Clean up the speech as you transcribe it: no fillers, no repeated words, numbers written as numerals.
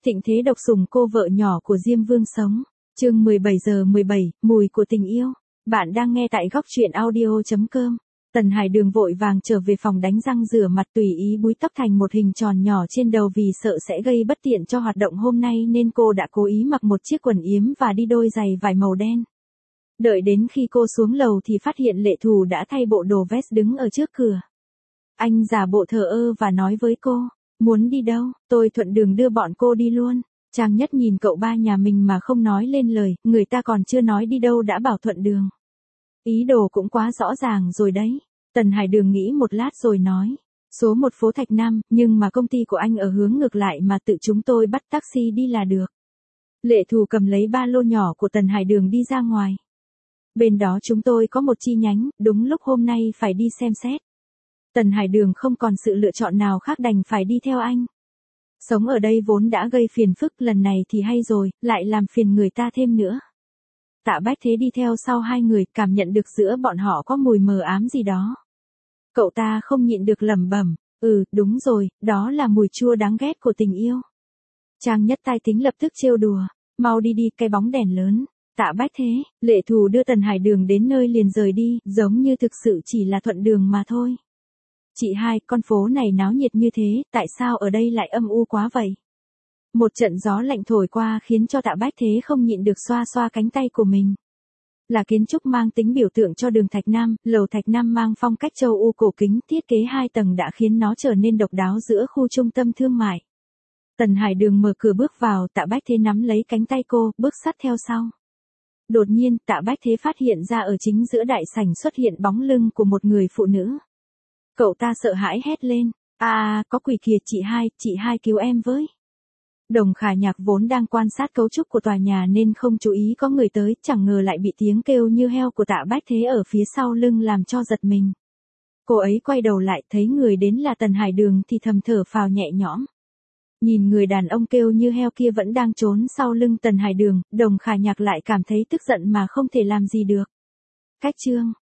Thịnh Thế độc sủng cô vợ nhỏ của Diêm Vương sống. Chương 17:17, mùi của tình yêu. Bạn đang nghe tại góc truyện audio.com. Tần Hải Đường vội vàng trở về phòng đánh răng rửa mặt, tùy ý búi tóc thành một hình tròn nhỏ trên đầu vì sợ sẽ gây bất tiện cho hoạt động hôm nay nên cô đã cố ý mặc một chiếc quần yếm và đi đôi giày vải màu đen. Đợi đến khi cô xuống lầu thì phát hiện Lệ Thù đã thay bộ đồ vest đứng ở trước cửa. Anh giả bộ thờ ơ và nói với cô, muốn đi đâu, tôi thuận đường đưa bọn cô đi luôn. Trang Nhất nhìn cậu ba nhà mình mà không nói lên lời, người ta còn chưa nói đi đâu đã bảo thuận đường. Ý đồ cũng quá rõ ràng rồi đấy. Tần Hải Đường nghĩ một lát rồi nói, số 1 phố Thạch Nam, nhưng mà công ty của anh ở hướng ngược lại mà tự chúng tôi bắt taxi đi là được. Lệ Thù cầm lấy ba lô nhỏ của Tần Hải Đường đi ra ngoài. Bên đó chúng tôi có một chi nhánh, đúng lúc hôm nay phải đi xem xét. Tần Hải Đường không còn sự lựa chọn nào khác đành phải đi theo anh. Sống ở đây vốn đã gây phiền phức, lần này thì hay rồi, lại làm phiền người ta thêm nữa. Tạ Bách Thế đi theo sau hai người, cảm nhận được giữa bọn họ có mùi mờ ám gì đó. Cậu ta không nhịn được lẩm bẩm, đúng rồi, đó là mùi chua đáng ghét của tình yêu. Trang Nhất tai tính lập tức trêu đùa, mau đi đi, cái bóng đèn lớn. Tạ Bách Thế, Lệ Thù đưa Tần Hải Đường đến nơi liền rời đi, giống như thực sự chỉ là thuận đường mà thôi. Chị hai, con phố này náo nhiệt như thế, tại sao ở đây lại âm u quá vậy? Một trận gió lạnh thổi qua khiến cho Tạ Bách Thế không nhịn được xoa xoa cánh tay của mình. Là kiến trúc mang tính biểu tượng cho đường Thạch Nam, lầu Thạch Nam mang phong cách châu Âu cổ kính, thiết kế 2 tầng đã khiến nó trở nên độc đáo giữa khu trung tâm thương mại. Tần Hải Đường mở cửa bước vào, Tạ Bách Thế nắm lấy cánh tay cô, bước sát theo sau. Đột nhiên, Tạ Bách Thế phát hiện ra ở chính giữa đại sảnh xuất hiện bóng lưng của một người phụ nữ. Cậu ta sợ hãi hét lên, có quỷ kìa, chị hai cứu em với. Đồng Khả Nhạc vốn đang quan sát cấu trúc của tòa nhà nên không chú ý có người tới, chẳng ngờ lại bị tiếng kêu như heo của Tạ Bách Thế ở phía sau lưng làm cho giật mình. Cô ấy quay đầu lại thấy người đến là Tần Hải Đường thì thầm thở phào nhẹ nhõm. Nhìn người đàn ông kêu như heo kia vẫn đang trốn sau lưng Tần Hải Đường, Đồng Khả Nhạc lại cảm thấy tức giận mà không thể làm gì được. Cách chương